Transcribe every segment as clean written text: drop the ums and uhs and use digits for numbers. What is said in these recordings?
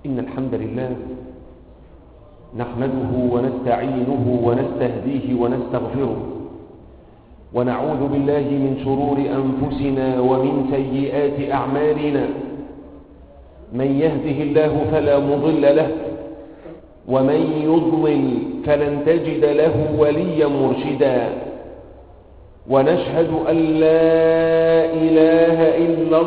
إن الحمد لله نحمده ونستعينه ونستهديه ونستغفره، ونعوذ بالله من شرور أنفسنا ومن سيئات أعمالنا. من يهده الله فلا مضل له، ومن يضلل فلن تجد له وليا مرشدا. ونشهد أن لا إله إلا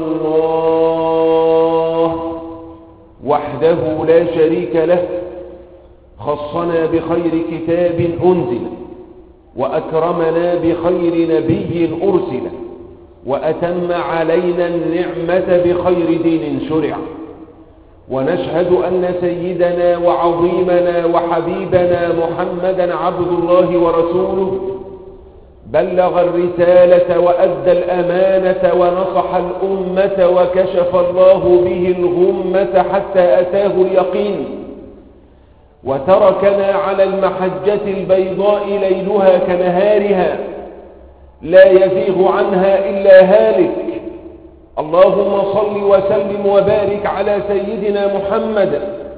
الله وحده لا شريك له، خصنا بخير كتاب أنزل، وأكرمنا بخير نبي أرسل، وأتم علينا النعمة بخير دين شرع. ونشهد أن سيدنا وعظيمنا وحبيبنا محمدا عبد الله ورسوله، بلغ الرسالة وأدى الأمانة ونصح الأمة، وكشف الله به الغمة حتى أتاه اليقين، وتركنا على المحجة البيضاء ليلها كنهارها، لا يزيغ عنها إلا هالك. اللهم صل وسلم وبارك على سيدنا محمد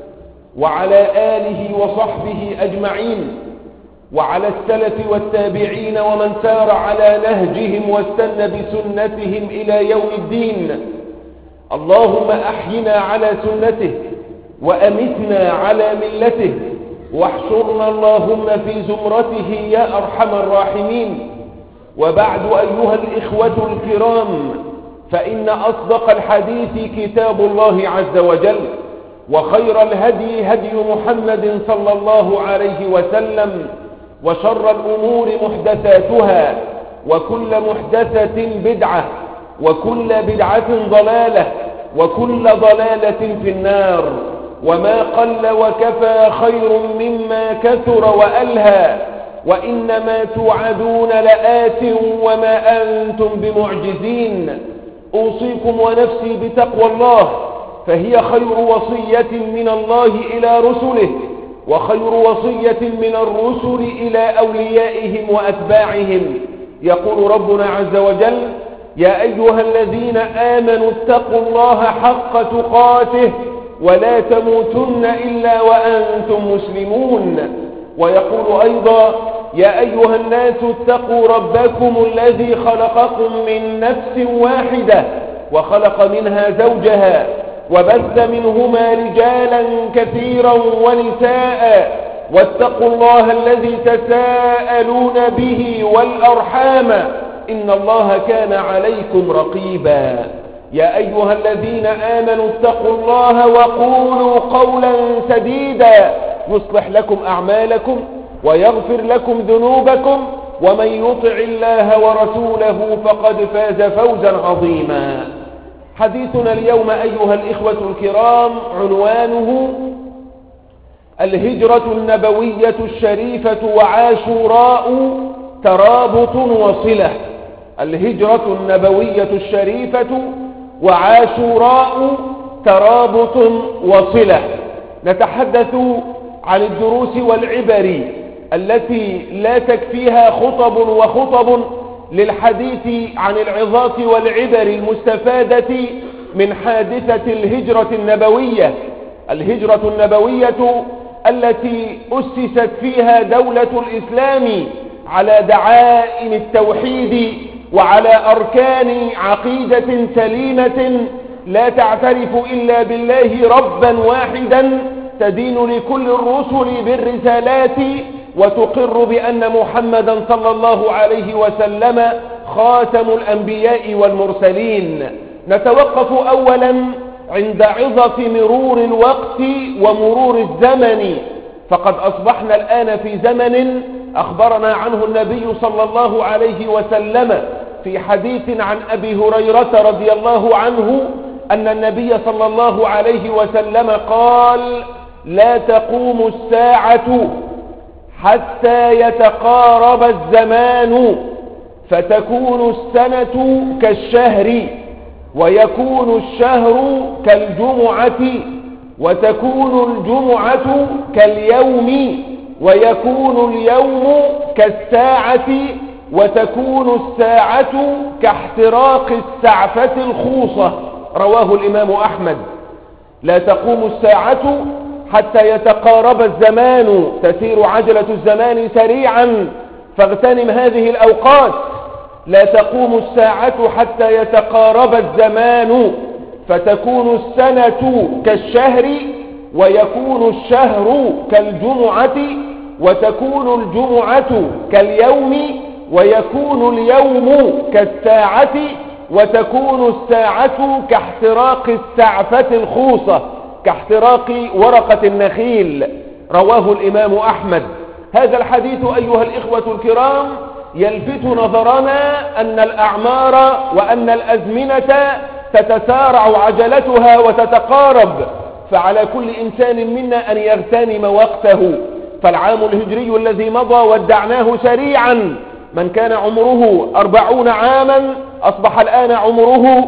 وعلى آله وصحبه أجمعين، وعلى السلف والتابعين ومن سار على نهجهم واستنى بسنتهم إلى يوم الدين. اللهم أحينا على سنته وأمتنا على ملته، واحشرنا اللهم في زمرته يا أرحم الراحمين. وبعد أيها الإخوة الكرام، فإن أصدق الحديث كتاب الله عز وجل، وخير الهدي هدي محمد صلى الله عليه وسلم، وشر الأمور محدثاتها، وكل محدثة بدعة، وكل بدعة ضلالة، وكل ضلالة في النار. وما قل وكفى خير مما كثر وألهى، وإنما توعدون لآت وما أنتم بمعجزين. أوصيكم ونفسي بتقوى الله، فهي خير وصية من الله إلى رسله، وخير وصية من الرسل إلى أوليائهم وأتباعهم. يقول ربنا عز وجل: يا أيها الذين آمنوا اتقوا الله حق تقاته ولا تموتن إلا وأنتم مسلمون. ويقول أيضا: يا أيها الناس اتقوا ربكم الذي خلقكم من نفس واحدة وخلق منها زوجها وبث منهما رجالا كثيرا ونساء، واتقوا الله الذي تساءلون به والأرحام إن الله كان عليكم رقيبا. يا أيها الذين آمنوا اتقوا الله وقولوا قولا سديدا يصلح لكم أعمالكم ويغفر لكم ذنوبكم، ومن يطع الله ورسوله فقد فاز فوزا عظيما. حديثنا اليوم أيها الإخوة الكرام عنوانه: الهجرة النبوية الشريفة وعاشوراء ترابط وصلة. الهجرة النبوية الشريفة وعاشوراء ترابط وصلة. نتحدث عن الدروس والعبر التي لا تكفيها خطب وخطب للحديث عن العظات والعبر المستفادة من حادثة الهجرة النبوية. الهجرة النبوية التي أسست فيها دولة الإسلام على دعائم التوحيد وعلى أركان عقيدة سليمة لا تعترف إلا بالله ربا واحدا، تدين لكل الرسل بالرسالات، وتقر بأن محمدا صلى الله عليه وسلم خاتم الأنبياء والمرسلين. نتوقف أولا عند عظة مرور الوقت ومرور الزمن، فقد أصبحنا الآن في زمن أخبرنا عنه النبي صلى الله عليه وسلم في حديث عن أبي هريرة رضي الله عنه أن النبي صلى الله عليه وسلم قال: لا تقوم الساعة حتى يتقارب الزمان، فتكون السنة كالشهر، ويكون الشهر كالجمعة، وتكون الجمعة كاليوم، ويكون اليوم كالساعة، وتكون الساعة كاحتراق السعفة الخوصة. رواه الإمام أحمد. لا تقوم الساعة حتى يتقارب الزمان، تسير عجلة الزمان سريعا فاغتنم هذه الأوقات. لا تقوم الساعة حتى يتقارب الزمان فتكون السنة كالشهر ويكون الشهر كالجمعة وتكون الجمعة كاليوم ويكون اليوم كالساعة وتكون الساعة كاحتراق السعفة الخوصة، كاحتراق ورقة النخيل. رواه الإمام أحمد. هذا الحديث أيها الإخوة الكرام يلفت نظرنا أن الأعمار وأن الأزمنة تتسارع عجلتها وتتقارب، فعلى كل إنسان منا أن يغتنم وقته. فالعام الهجري الذي مضى ودعناه سريعا، من كان عمره 40 عاما أصبح الآن عمره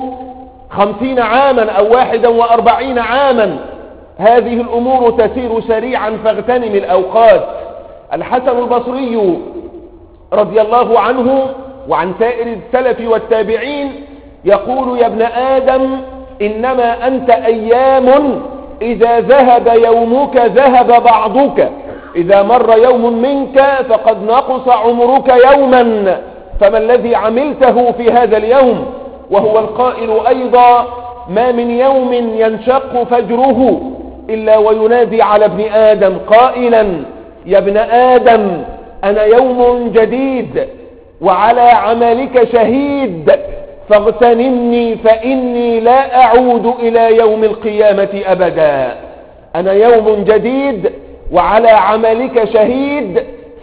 50 عاما أو 41 عاما. هذه الأمور تسير سريعا فاغتنم الأوقات. الحسن البصري رضي الله عنه وعن سائر السلف والتابعين يقول: يا ابن آدم إنما أنت أيام، إذا ذهب يومك ذهب بعضك، إذا مر يوم منك فقد نقص عمرك يوما، فما الذي عملته في هذا اليوم؟ وهو القائل أيضا: ما من يوم ينشق فجره إلا وينادي على ابن آدم قائلا: يا ابن آدم أنا يوم جديد وعلى عملك شهيد فاغتنمني فإني لا أعود إلى يوم القيامة أبدا. أنا يوم جديد وعلى عملك شهيد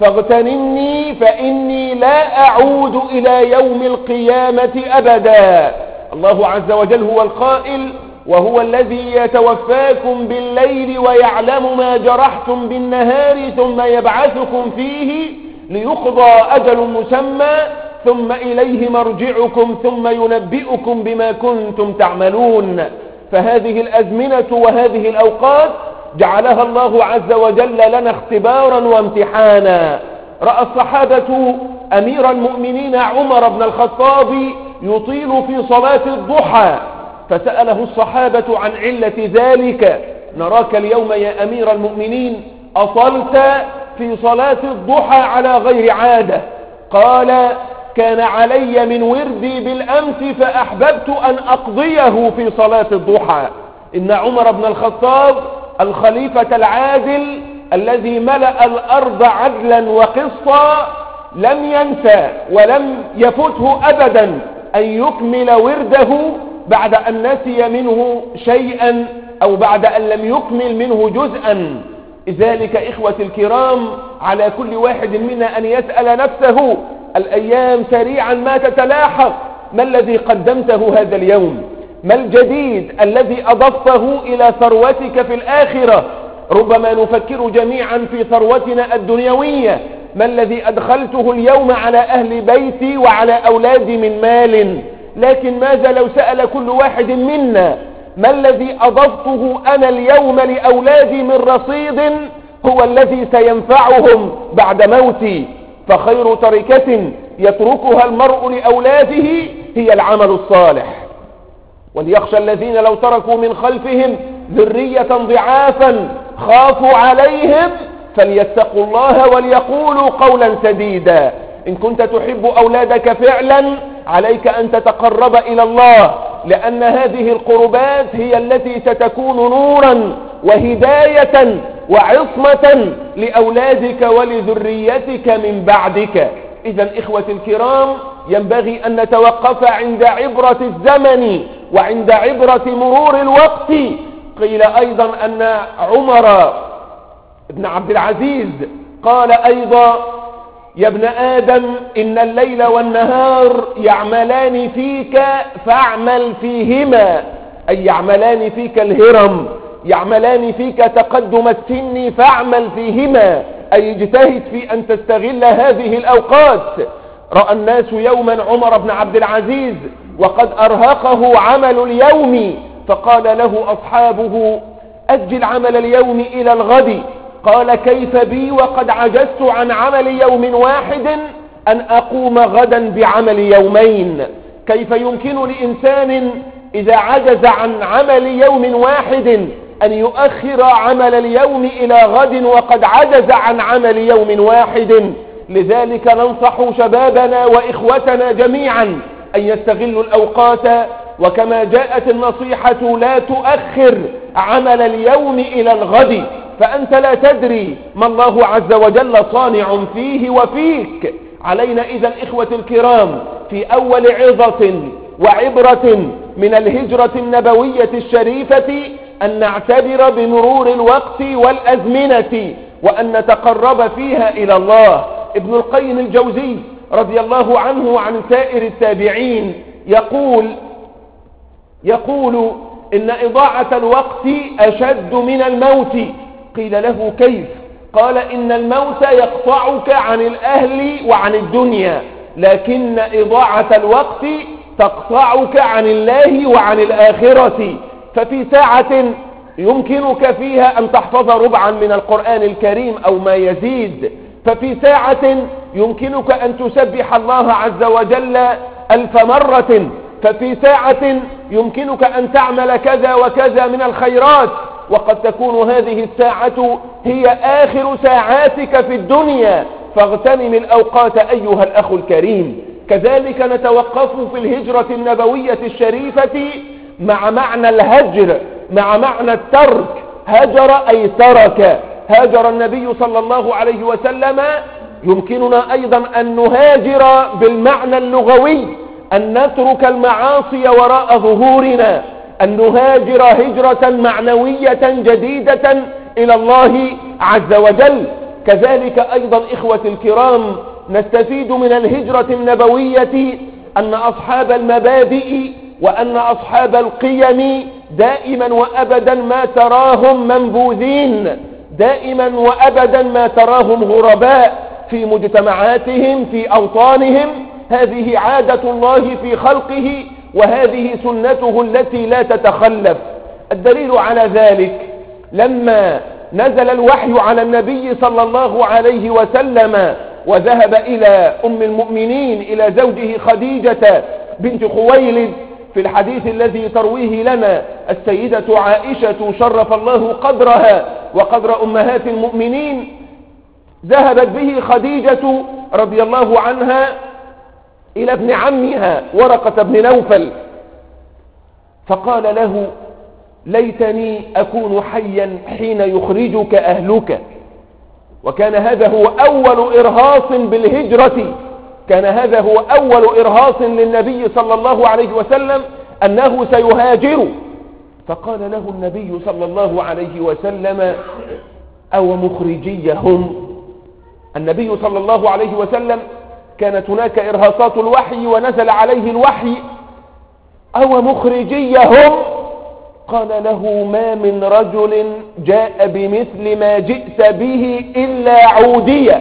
فاغتنمني فإني لا أعود إلى يوم القيامة أبدا. الله عز وجل هو القائل: وهو الذي يتوفاكم بالليل ويعلم ما جرحتم بالنهار ثم يبعثكم فيه ليقضى أجل مسمى ثم إليه مرجعكم ثم ينبئكم بما كنتم تعملون. فهذه الأزمنة وهذه الأوقات جعلها الله عز وجل لنا اختبارا وامتحانا. رأى الصحابة أمير المؤمنين عمر بن الخطاب يطيل في صلاة الضحى، فسأله الصحابة عن علة ذلك: نراك اليوم يا أمير المؤمنين أطلت في صلاة الضحى على غير عادة. قال: كان علي من وردي بالأمس فأحببت أن أقضيه في صلاة الضحى. إن عمر بن الخطاب الخليفة العادل الذي ملأ الأرض عدلا وقسطا لم ينسى ولم يفته أبدا أن يكمل ورده بعد أن نسي منه شيئا أو بعد أن لم يكمل منه جزءا. لذلك إخوة الكرام على كل واحد منا أن يسأل نفسه: الأيام سريعا ما تتلاحق، ما الذي قدمته هذا اليوم؟ ما الجديد الذي أضفته إلى ثروتك في الآخرة؟ ربما نفكر جميعا في ثروتنا الدنيوية: ما الذي أدخلته اليوم على أهل بيتي وعلى أولادي من مال؟ لكن ماذا لو سأل كل واحد منا: ما الذي أضفته أنا اليوم لأولادي من رصيد هو الذي سينفعهم بعد موتي؟ فخير تركة يتركها المرء لأولاده هي العمل الصالح. وليخشى الذين لو تركوا من خلفهم ذرية ضعافا خافوا عليهم فليتقوا الله وليقولوا قولا سديدا. إن كنت تحب أولادك فعلا عليك أن تتقرب إلى الله، لأن هذه القربات هي التي ستكون نورا وهداية وعصمة لأولادك ولذريتك من بعدك. إذن إخوة الكرام ينبغي أن نتوقف عند عبرة الزمن وعند عبرة مرور الوقت. قيل أيضا أن عمر بن عبد العزيز قال أيضا: يا ابن آدم إن الليل والنهار يعملان فيك فاعمل فيهما، أي يعملان فيك الهرم، يعملان فيك تقدم السن فاعمل فيهما، أي اجتهد في أن تستغل هذه الأوقات. رأى الناس يوما عمر بن عبد العزيز وقد أرهقه عمل اليوم، فقال له أصحابه: أجل عمل اليوم إلى الغد. قال: كيف بي وقد عجزت عن عمل يوم واحد أن أقوم غدا بعمل يومين؟ كيف يمكن لإنسان إذا عجز عن عمل يوم واحد أن يؤخر عمل اليوم إلى غد وقد عجز عن عمل يوم واحد. لذلك ننصح شبابنا وإخوتنا جميعا أن يستغلوا الأوقات، وكما جاءت النصيحة لا تؤخر عمل اليوم إلى الغد، فأنت لا تدري ما الله عز وجل صانع فيه وفيك. علينا إذا إخوة الكرام في أول عظة وعبرة من الهجرة النبوية الشريفة أن نعتبر بمرور الوقت والأزمنة وأن نتقرب فيها إلى الله. ابن القيم الجوزي رضي الله عنه وعن سائر التابعين يقول إن إضاعة الوقت أشد من الموت. قيل له كيف؟ قال إن الموت يقطعك عن الأهل وعن الدنيا، لكن إضاعة الوقت تقطعك عن الله وعن الآخرة. ففي ساعة يمكنك فيها أن تحفظ ربعا من القرآن الكريم أو ما يزيد، ففي ساعة يمكنك أن تسبح الله عز وجل 1000 مرة، ففي ساعة يمكنك أن تعمل كذا وكذا من الخيرات، وقد تكون هذه الساعة هي آخر ساعاتك في الدنيا، فاغتنم الأوقات أيها الأخ الكريم. كذلك نتوقف في الهجرة النبوية الشريفة مع معنى الهجر، مع معنى الترك. هجر أي ترك، هاجر النبي صلى الله عليه وسلم. يمكننا أيضا أن نهاجر بالمعنى اللغوي، أن نترك المعاصي وراء ظهورنا، أن نهاجر هجرة معنوية جديدة إلى الله عز وجل. كذلك أيضا إخوة الكرام نستفيد من الهجرة النبوية أن أصحاب المبادئ وأن أصحاب القيم دائما وأبدا ما تراهم منبوذين، دائما وأبدا ما تراهم غرباء في مجتمعاتهم في أوطانهم. هذه عادة الله في خلقه، وهذه سنته التي لا تتخلف. الدليل على ذلك لما نزل الوحي على النبي صلى الله عليه وسلم وذهب إلى أم المؤمنين إلى زوجه خديجة بنت خويلد، في الحديث الذي ترويه لنا السيدة عائشة شرف الله قدرها وقدر أمهات المؤمنين، ذهبت به خديجة رضي الله عنها إلى ابن عمها ورقة بن نوفل، فقال له: ليتني أكون حيا حين يخرجك أهلك. وكان هذا هو أول إرهاص بالهجرة، كان هذا هو أول إرهاص للنبي صلى الله عليه وسلم أنه سيهاجر. فقال له النبي صلى الله عليه وسلم: أو مخرجيهم. النبي صلى الله عليه وسلم كانت هناك إرهاصات الوحي ونزل عليه الوحي: أو مخرجيهم. قال له: ما من رجل جاء بمثل ما جئت به إلا عودية،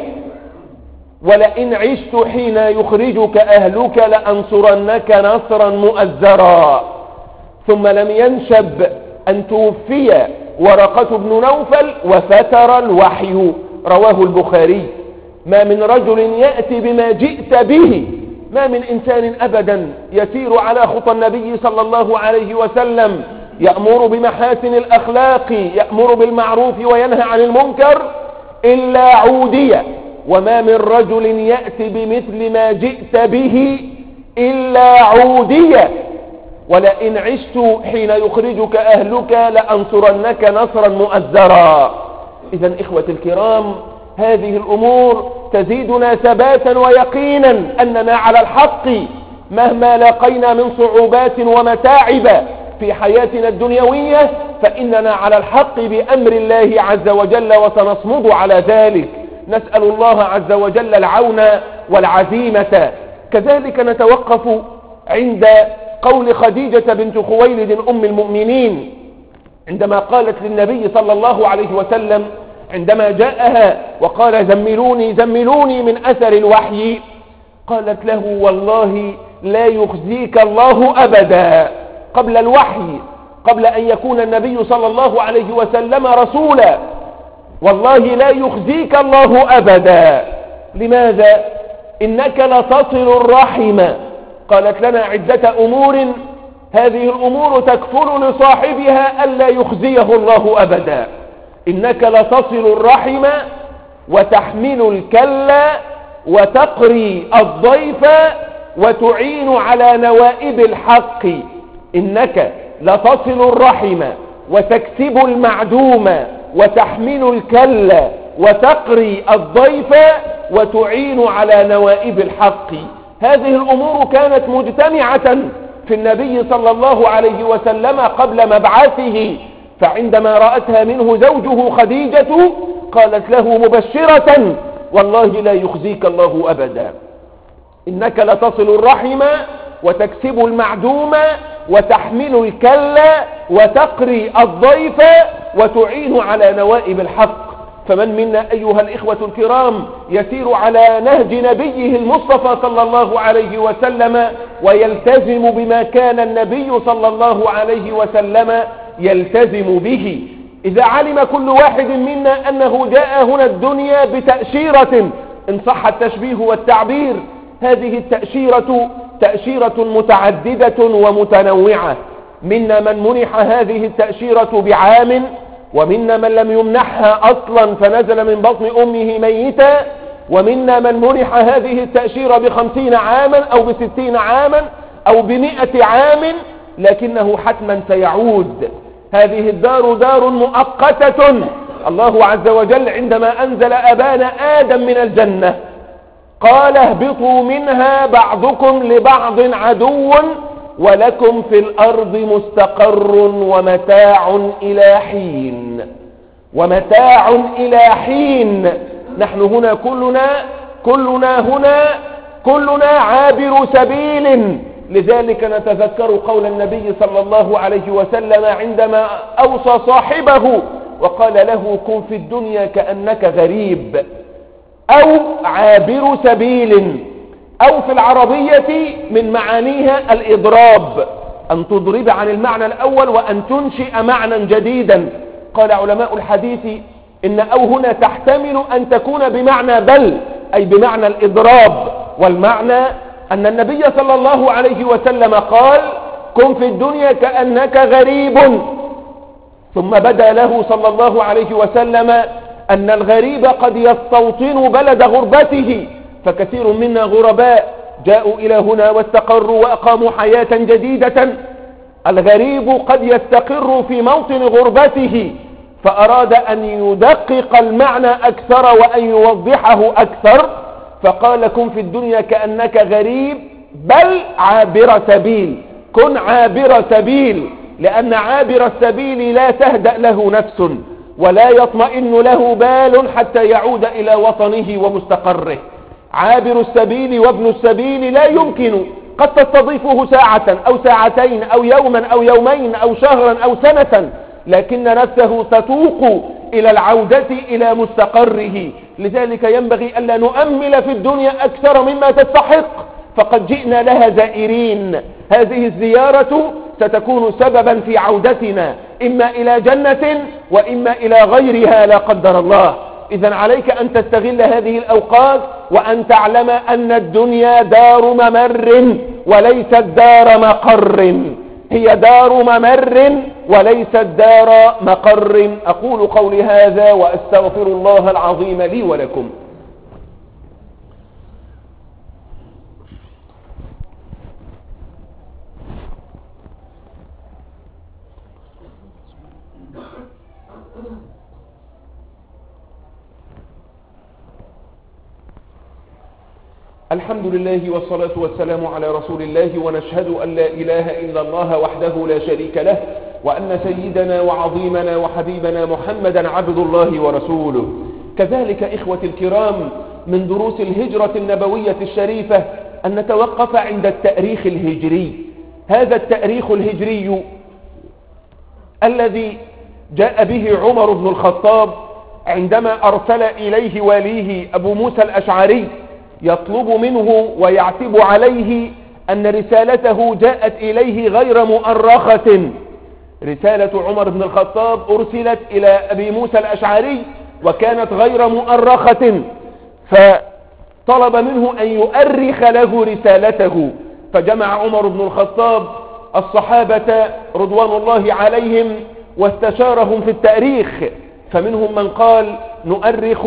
ولئن عشت حين يخرجك أهلك لأنصرنك نصرا مؤزرا. ثم لم ينشب أن توفي ورقة بن نوفل وفتر الوحي. رواه البخاري. ما من رجل يأتي بما جئت به، ما من إنسان أبدا يسير على خطى النبي صلى الله عليه وسلم، يأمر بمحاسن الأخلاق، يأمر بالمعروف وينهى عن المنكر، إلا عودية. وما من رجل يأتي بمثل ما جئت به إلا عودية، ولئن عشت حين يخرجك أهلك لأنصرنك نصرا مؤزرا. إذن إخوة الكرام، هذه الأمور تزيدنا ثباتا ويقينا أننا على الحق مهما لقينا من صعوبات ومتاعب في حياتنا الدنيوية، فإننا على الحق بأمر الله عز وجل وسنصمد على ذلك. نسأل الله عز وجل العون والعزيمة. كذلك نتوقف عند قول خديجة بنت خويلد أم المؤمنين عندما قالت للنبي صلى الله عليه وسلم عندما جاءها وقال: زملوني زملوني من أثر الوحي، قالت له: والله لا يخزيك الله أبدا. قبل الوحي، قبل أن يكون النبي صلى الله عليه وسلم رسولا، والله لا يخزيك الله أبدا. لماذا؟ إنك لتصل الرحم. قالت لنا عدة أمور هذه الأمور تكفل لصاحبها ألا يخزيه الله أبدا. إنك لتصل الرحم وتحمل الكل وتقري الضيف وتعين على نوائب الحق. إنك لتصل الرحم وتكسب المعدوم وتحمل الكل وتقري الضيف وتعين على نوائب الحق. هذه الأمور كانت مجتمعة في النبي صلى الله عليه وسلم قبل مبعثه، فعندما رأتها منه زوجه خديجة قالت له مبشرة: والله لا يخزيك الله أبدا. إنك لتصل الرحم وتكسب المعدوم وتحمل الكل وتقري الضيف وتعين على نوائب الحق. فمن منا أيها الإخوة الكرام يسير على نهج نبيه المصطفى صلى الله عليه وسلم ويلتزم بما كان النبي صلى الله عليه وسلم يلتزم به؟ إذا علم كل واحد منا أنه جاء هنا الدنيا بتأشيرة إن صح التشبيه والتعبير، هذه التأشيرة تأشيرة متعددة ومتنوعة. منا من منح هذه التأشيرة بعام، ومنا من لم يمنحها أصلا فنزل من بطن أمه ميتا، ومنا من منح هذه التأشيرة ب50 عاما أو ب60 عاما أو ب100 عام، لكنه حتما سيعود. هذه الدار دار مؤقتة. الله عز وجل عندما أنزل أبانا آدم من الجنة قال: اهبطوا منها بعضكم لبعض عدو ولكم في الأرض مستقر ومتاع إلى حين. ومتاع إلى حين. نحن هنا كلنا عابر سبيل. لذلك نتذكر قول النبي صلى الله عليه وسلم عندما أوصى صاحبه وقال له: كن في الدنيا كأنك غريب أو عابر سبيل، أو في العربية من معانيها الإضراب، أن تضرب عن المعنى الأول وأن تنشئ معنى جديدا. قال علماء الحديث إن أو هنا تحتمل أن تكون بمعنى بل، أي بمعنى الإضراب، والمعنى أن النبي صلى الله عليه وسلم قال: كن في الدنيا كأنك غريب. ثم بدا له صلى الله عليه وسلم أن الغريب قد يستوطن بلد غربته، فكثير منا غرباء جاءوا إلى هنا واستقروا وأقاموا حياة جديدة. الغريب قد يستقر في موطن غربته، فأراد أن يدقق المعنى أكثر وأن يوضحه أكثر، فقال: كن في الدنيا كأنك غريب بل عابر سبيل. كن عابر سبيل، لأن عابر السبيل لا تهدأ له نفس ولا يطمئن له بال حتى يعود إلى وطنه ومستقره. عابر السبيل وابن السبيل لا يمكن، قد تستضيفه ساعة أو ساعتين أو يوما أو يومين أو شهرا أو سنة، لكن نفسه تتوق إلى العودة إلى مستقره. لذلك ينبغي ألا نؤمل في الدنيا أكثر مما تستحق، فقد جئنا لها زائرين. هذه الزيارة ستكون سببا في عودتنا إما إلى جنة وإما إلى غيرها لا قدر الله. إذن عليك أن تستغل هذه الأوقات وأن تعلم أن الدنيا دار ممر وليست دار مقر. هي دار ممر وليست دار مقر. أقول قولي هذا وأستغفر الله العظيم لي ولكم. الحمد لله والصلاة والسلام على رسول الله، ونشهد أن لا إله إلا الله وحده لا شريك له، وأن سيدنا وعظيمنا وحبيبنا محمدا عبد الله ورسوله. كذلك إخوة الكرام، من دروس الهجرة النبوية الشريفة أن نتوقف عند التاريخ الهجري. هذا التاريخ الهجري الذي جاء به عمر بن الخطاب عندما أرسل إليه واليه أبو موسى الأشعري يطلب منه ويعتب عليه أن رسالته جاءت إليه غير مؤرخة. رسالة عمر بن الخطاب أرسلت إلى أبي موسى الأشعري وكانت غير مؤرخة، فطلب منه أن يؤرخ له رسالته. فجمع عمر بن الخطاب الصحابة رضوان الله عليهم واستشارهم في التاريخ، فمنهم من قال نؤرخ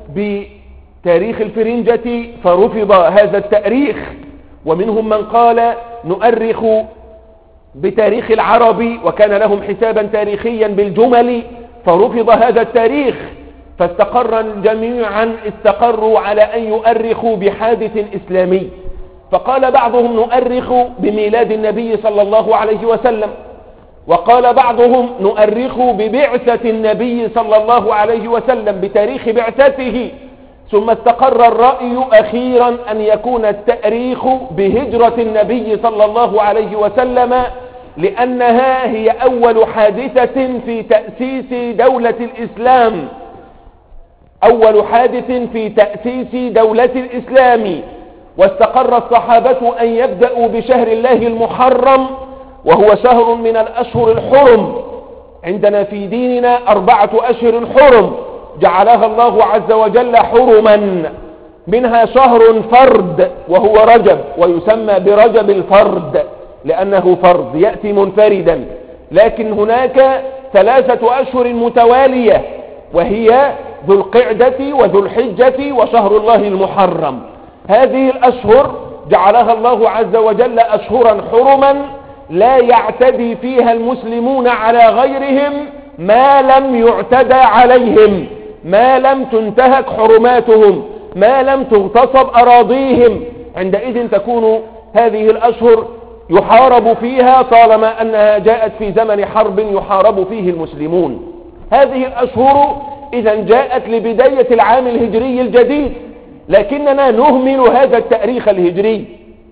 بتاريخ الفرنجة فرفض هذا التاريخ، ومنهم من قال نؤرخ بتاريخ العرب وكان لهم حسابا تاريخيا بالجمل فرفض هذا التاريخ، فاستقر جميعا استقروا على أن يؤرخوا بحادث إسلامي. فقال بعضهم نؤرخ بميلاد النبي صلى الله عليه وسلم، وقال بعضهم نؤرخ ببعثة النبي صلى الله عليه وسلم بتاريخ بعثته، ثم استقر الرأي أخيرا أن يكون التأريخ بهجرة النبي صلى الله عليه وسلم، لأنها هي أول حادثة في تأسيس دولة الإسلام، أول حادث في تأسيس دولة الإسلام. واستقر الصحابة أن يبدأوا بشهر الله المحرم، وهو شهر من الأشهر الحرم. عندنا في ديننا 4 أشهر حرم جعلها الله عز وجل حرما، منها شهر فرد وهو رجب، ويسمى برجب الفرد لأنه فرد يأتي منفردا. لكن هناك 3 أشهر متوالية، وهي ذو القعدة وذو الحجة وشهر الله المحرم. هذه الأشهر جعلها الله عز وجل أشهرا حرما لا يعتدي فيها المسلمون على غيرهم ما لم يعتدى عليهم، ما لم تنتهك حرماتهم، ما لم تغتصب أراضيهم. عندئذ تكون هذه الأشهر يحارب فيها طالما أنها جاءت في زمن حرب يحارب فيه المسلمون. هذه الأشهر إذا جاءت لبداية العام الهجري الجديد، لكننا نهمل هذا التاريخ الهجري،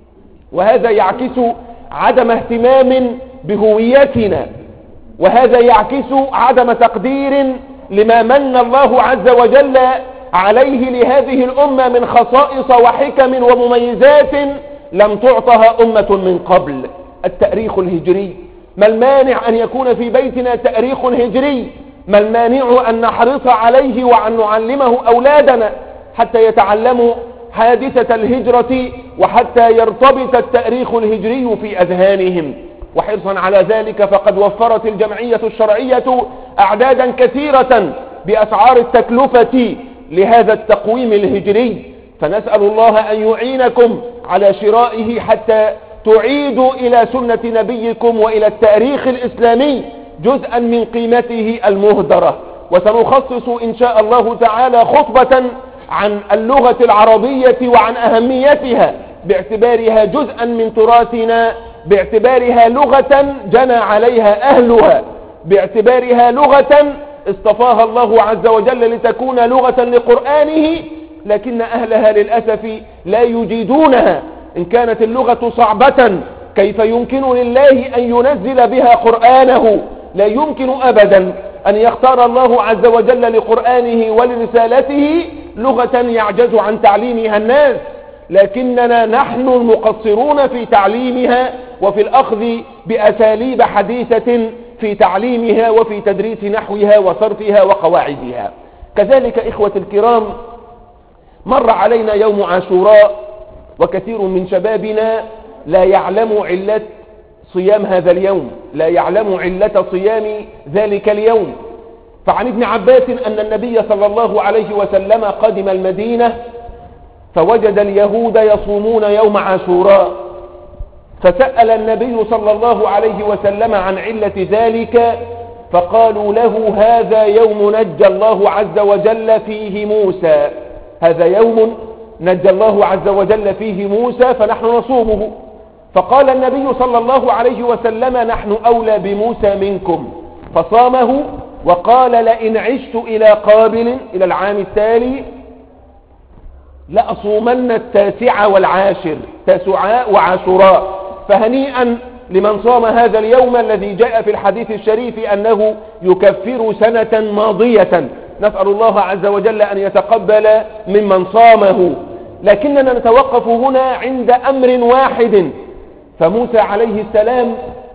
وهذا يعكس عدم اهتمام بهويتنا، وهذا يعكس عدم تقدير لما من الله عز وجل عليه لهذه الأمة من خصائص وحكم ومميزات لم تعطها أمة من قبل. التاريخ الهجري، ما المانع أن يكون في بيتنا تاريخ هجري؟ ما المانع أن نحرص عليه وأن نعلمه أولادنا حتى يتعلموا حادثة الهجرة، وحتى يرتبط التاريخ الهجري في أذهانهم. وحرصا على ذلك فقد وفرت الجمعية الشرعية أعدادا كثيرة بأسعار التكلفة لهذا التقويم الهجري، فنسأل الله أن يعينكم على شرائه حتى تعيدوا إلى سنة نبيكم وإلى التاريخ الإسلامي جزءا من قيمته المهدرة. وسنخصص إن شاء الله تعالى خطبة عن اللغة العربية وعن أهميتها باعتبارها جزءا من تراثنا، باعتبارها لغة جنى عليها أهلها، باعتبارها لغة اصطفاها الله عز وجل لتكون لغة لقرآنه، لكن أهلها للأسف لا يجيدونها. إن كانت اللغة صعبة كيف يمكن لله أن ينزل بها قرآنه؟ لا يمكن أبدا أن يختار الله عز وجل لقرآنه ولرسالته لغة يعجز عن تعليمها الناس، لكننا نحن المقصرون في تعليمها وفي الأخذ بأساليب حديثة في تعليمها وفي تدريس نحوها وصرفها وقواعدها. كذلك إخوة الكرام، مر علينا يوم عاشوراء، وكثير من شبابنا لا يعلم علة صيام هذا اليوم، لا يعلم علة صيام ذلك اليوم. فعن ابن عباس أن النبي صلى الله عليه وسلم قدم المدينة فوجد اليهود يصومون يوم عاشوراء، فسأل النبي صلى الله عليه وسلم عن علة ذلك، فقالوا له هذا يوم نجى الله عز وجل فيه موسى، هذا يوم نجى الله عز وجل فيه موسى فنحن نصومه. فقال النبي صلى الله عليه وسلم نحن أولى بموسى منكم، فصامه، وقال لئن عشت إلى قابل إلى العام التالي لأصومن 9 والعاشر، 9 وعاشوراء. فهنيئا لمن صام هذا اليوم الذي جاء في الحديث الشريف أنه يكفر سنة ماضية. نسأل الله عز وجل أن يتقبل ممن صامه. لكننا نتوقف هنا عند أمر واحد. فموسى عليه السلام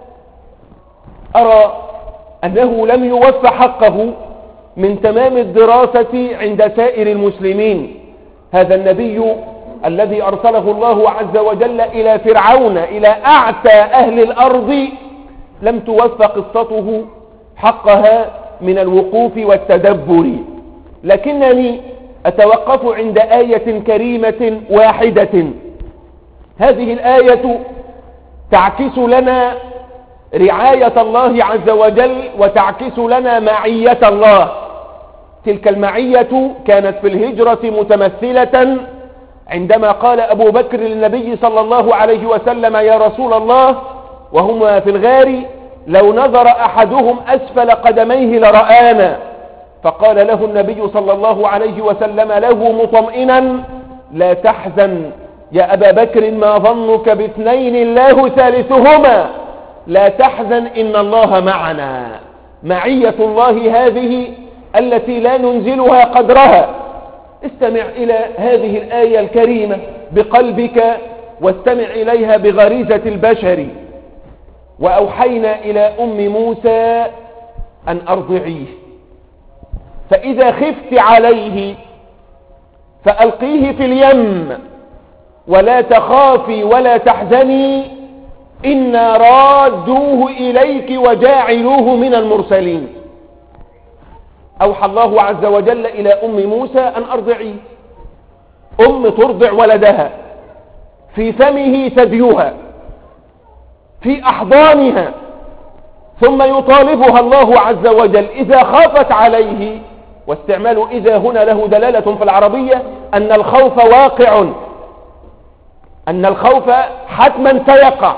أرى أنه لم يوفى حقه من تمام الدراسة عند سائر المسلمين. هذا النبي الذي أرسله الله عز وجل إلى فرعون، إلى أعتى أهل الأرض، لم توفى قصته حقها من الوقوف والتدبر. لكنني أتوقف عند آية كريمة واحدة. هذه الآية تعكس لنا رعاية الله عز وجل وتعكس لنا معية الله. تلك المعية كانت في الهجرة متمثلة عندما قال أبو بكر للنبي صلى الله عليه وسلم: يا رسول الله، وهما في الغار: لو نظر أحدهم أسفل قدميه لرآنا. فقال له النبي صلى الله عليه وسلم له مطمئنا: لا تحزن يا أبا بكر، ما ظنك باثنين الله ثالثهما، لا تحزن إن الله معنا. معية الله هذه التي لا ننزلها قدرها. استمع إلى هذه الآية الكريمة بقلبك واستمع إليها بغريزة البشر. وأوحينا إلى أم موسى أن أرضعيه، فإذا خفت عليه فألقيه في اليم ولا تخافي ولا تحزني إنا رادوه إليك وجاعلوه من المرسلين. أوحى الله عز وجل إلى أم موسى أن أرضعيه. أم ترضع ولدها، في فمه ثديها، في أحضانها، ثم يطالبها الله عز وجل إذا خافت عليه. واستعمال إذا هنا له دلالة في العربية أن الخوف واقع، أن الخوف حتما سيقع.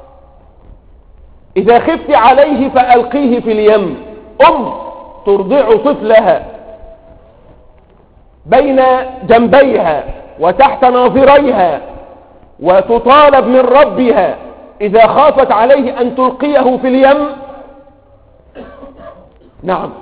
إذا خفت عليه فألقيه في اليم. ترضع طفلها بين جنبيها وتحت ناظريها، وتطالب من ربها إذا خافت عليه أن تلقيه في اليم. نعم،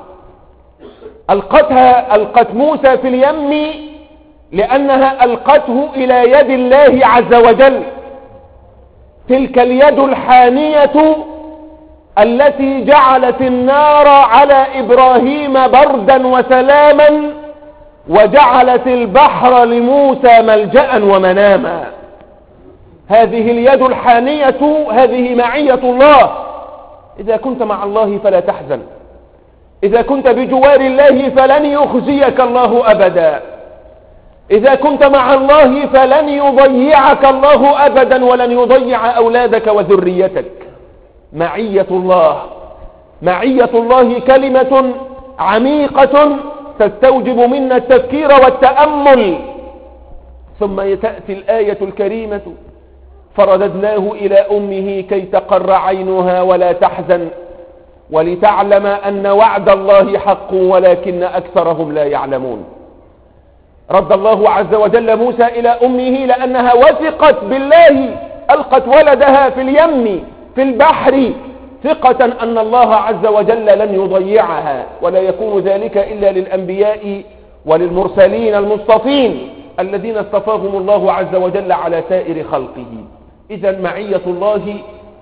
ألقت موسى في اليم لأنها ألقته إلى يد الله عز وجل، تلك اليد الحانية التي جعلت النار على إبراهيم بردا وسلاما، وجعلت البحر لموسى ملجأ ومناما. هذه اليد الحانية، هذه معية الله. إذا كنت مع الله فلا تحزن، إذا كنت بجوار الله فلن يخزيك الله أبدا، إذا كنت مع الله فلن يضيعك الله أبدا، ولن يضيع أولادك وذريتك. معية الله، معية الله كلمة عميقة تستوجب منا التفكير والتأمل. ثم تأتي الآية الكريمة: فرددناه إلى أمه كي تقر عينها ولا تحزن ولتعلم أن وعد الله حق ولكن أكثرهم لا يعلمون. رد الله عز وجل موسى إلى أمه لأنها وثقت بالله، ألقت ولدها في اليم في البحر ثقة أن الله عز وجل لن يضيعها، ولا يكون ذلك إلا للأنبياء وللمرسلين المصطفين الذين اصطفاهم الله عز وجل على سائر خلقه. إذن معية الله،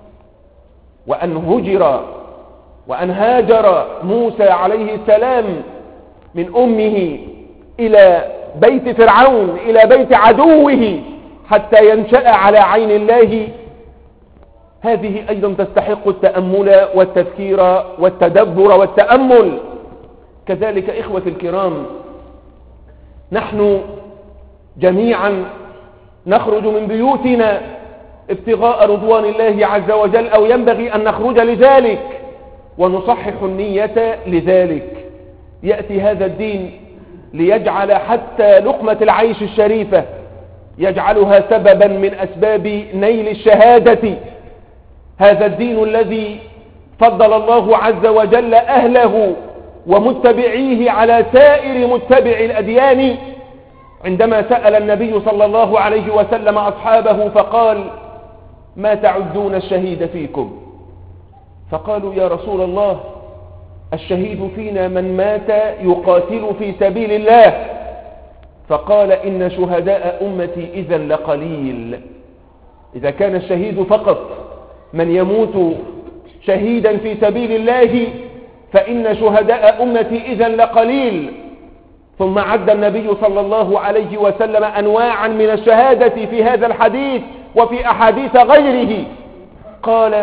وأن هاجر موسى عليه السلام من أمه إلى بيت فرعون، إلى بيت عدوه، حتى ينشأ على عين الله، هذه أيضا تستحق التأمل والتفكير والتدبر والتأمل. كذلك إخوة الكرام، نحن جميعا نخرج من بيوتنا ابتغاء رضوان الله عز وجل، أو ينبغي أن نخرج لذلك ونصحح النية لذلك. يأتي هذا الدين ليجعل حتى لقمة العيش الشريفة، يجعلها سببا من أسباب نيل الشهادة. هذا الدين الذي فضل الله عز وجل أهله ومتبعيه على سائر متبع الأديان. عندما سأل النبي صلى الله عليه وسلم أصحابه فقال: ما تعدون الشهيد فيكم؟ فقالوا: يا رسول الله، الشهيد فينا من مات يقاتل في سبيل الله. فقال: إن شهداء أمتي إذا لقليل. إذا كان الشهيد فقط من يموت شهيدا في سبيل الله، فإن شهداء أمتي إذا لقليل. ثم عد النبي صلى الله عليه وسلم أنواعا من الشهادة في هذا الحديث وفي أحاديث غيره. قال: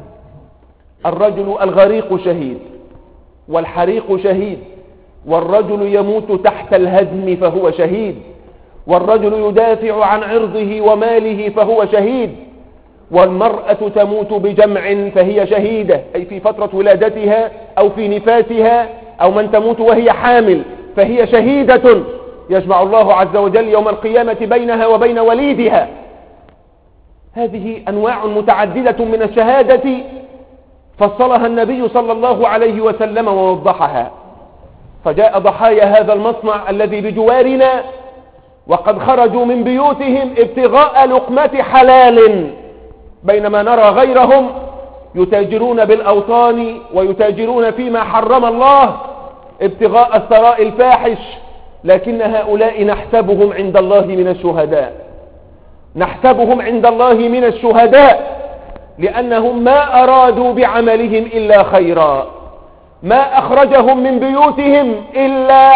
الرجل الغريق شهيد، والحريق شهيد، والرجل يموت تحت الهدم فهو شهيد، والرجل يدافع عن عرضه وماله فهو شهيد، والمرأة تموت بجمع فهي شهيدة، أي في فترة ولادتها أو في نفاسها، أو من تموت وهي حامل فهي شهيدة، يجمع الله عز وجل يوم القيامة بينها وبين وليدها. هذه أنواع متعددة من الشهادة فصلها النبي صلى الله عليه وسلم ووضحها. فجاء ضحايا هذا المصنع الذي بجوارنا وقد خرجوا من بيوتهم ابتغاء لقمة حلال، بينما نرى غيرهم يتاجرون بالأوطان ويتاجرون فيما حرم الله ابتغاء الثراء الفاحش. لكن هؤلاء نحسبهم عند الله من الشهداء، نحسبهم عند الله من الشهداء، لأنهم ما أرادوا بعملهم إلا خيرا، ما أخرجهم من بيوتهم إلا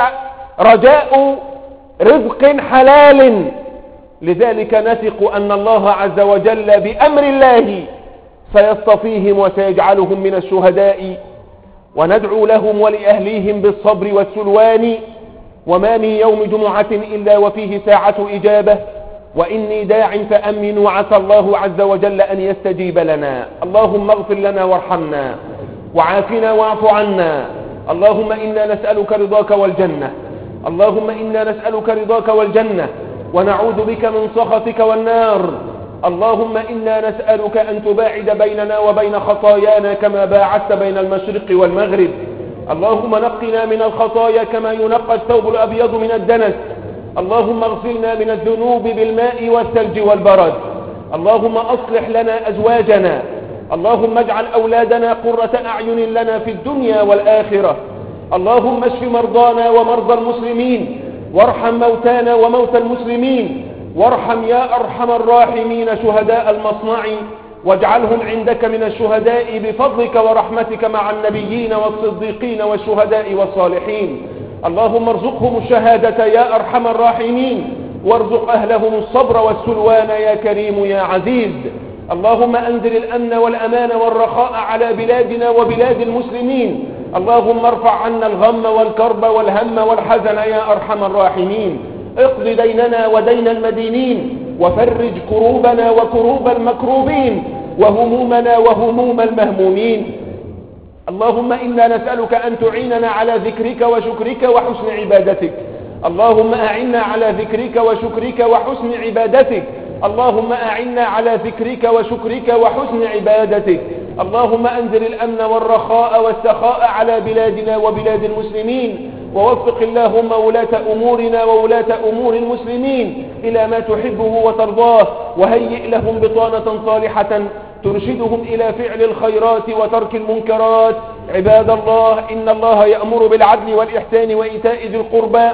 رجاء رزق حلال. لذلك نثق أن الله عز وجل بأمر الله سيصطفيهم وسيجعلهم من الشهداء، وندعو لهم ولأهليهم بالصبر والسلوان. وما من يوم جمعة إلا وفيه ساعة إجابة، وإني داع فأمن وعسى الله عز وجل أن يستجيب لنا. اللهم اغفر لنا وارحمنا وعافنا واعف عنا. اللهم إنا نسألك رضاك والجنة، اللهم إنا نسألك رضاك والجنة ونعوذ بك من سخطك والنار. اللهم إنا نسألك أن تباعد بيننا وبين خطايانا كما باعدت بين المشرق والمغرب. اللهم نقنا من الخطايا كما ينقى الثوب الأبيض من الدنس. اللهم اغسلنا من الذنوب بالماء والثلج والبرد. اللهم أصلح لنا أزواجنا. اللهم اجعل أولادنا قرة أعين لنا في الدنيا والآخرة. اللهم اشف مرضانا ومرضى المسلمين، وارحم موتانا وموتى المسلمين، وارحم يا أرحم الراحمين شهداء المصنع، واجعلهم عندك من الشهداء بفضلك ورحمتك مع النبيين والصديقين والشهداء والصالحين. اللهم ارزقهم الشهادة يا أرحم الراحمين، وارزق أهلهم الصبر والسلوان يا كريم يا عزيز. اللهم أنزل الأمن والأمان والرخاء على بلادنا وبلاد المسلمين. اللهم ارفع عنا الغم والكرب والهم والحزن يا أرحم الراحمين. اقض ديننا ودين المدينين، وفرج كروبنا وكروب المكروبين، وهمومنا وهموم المهمومين. اللهم إنا نسألك أن تعيننا على ذكرك وشكرك وحسن عبادتك. اللهم أعنا على ذكرك وشكرك وحسن عبادتك. اللهم أعنا على ذكرك وشكرك وحسن عبادتك. اللهم أنزل الأمن والرخاء والسخاء على بلادنا وبلاد المسلمين، ووفق اللهم ولاة أمورنا وولاة أمور المسلمين إلى ما تحبه وترضاه، وهيئ لهم بطانة صالحة ترشدهم إلى فعل الخيرات وترك المنكرات. عباد الله، إن الله يأمر بالعدل والإحسان وإيتاء ذي القربى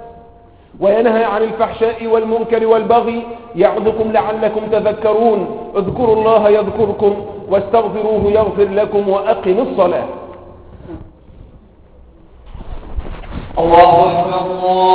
وينهى عن الفحشاء والمنكر والبغي، يعظكم لعلكم تذكرون. اذكروا الله يذكركم، واستغفروه يغفر لكم، وأقم الصلاة. الله أكبر.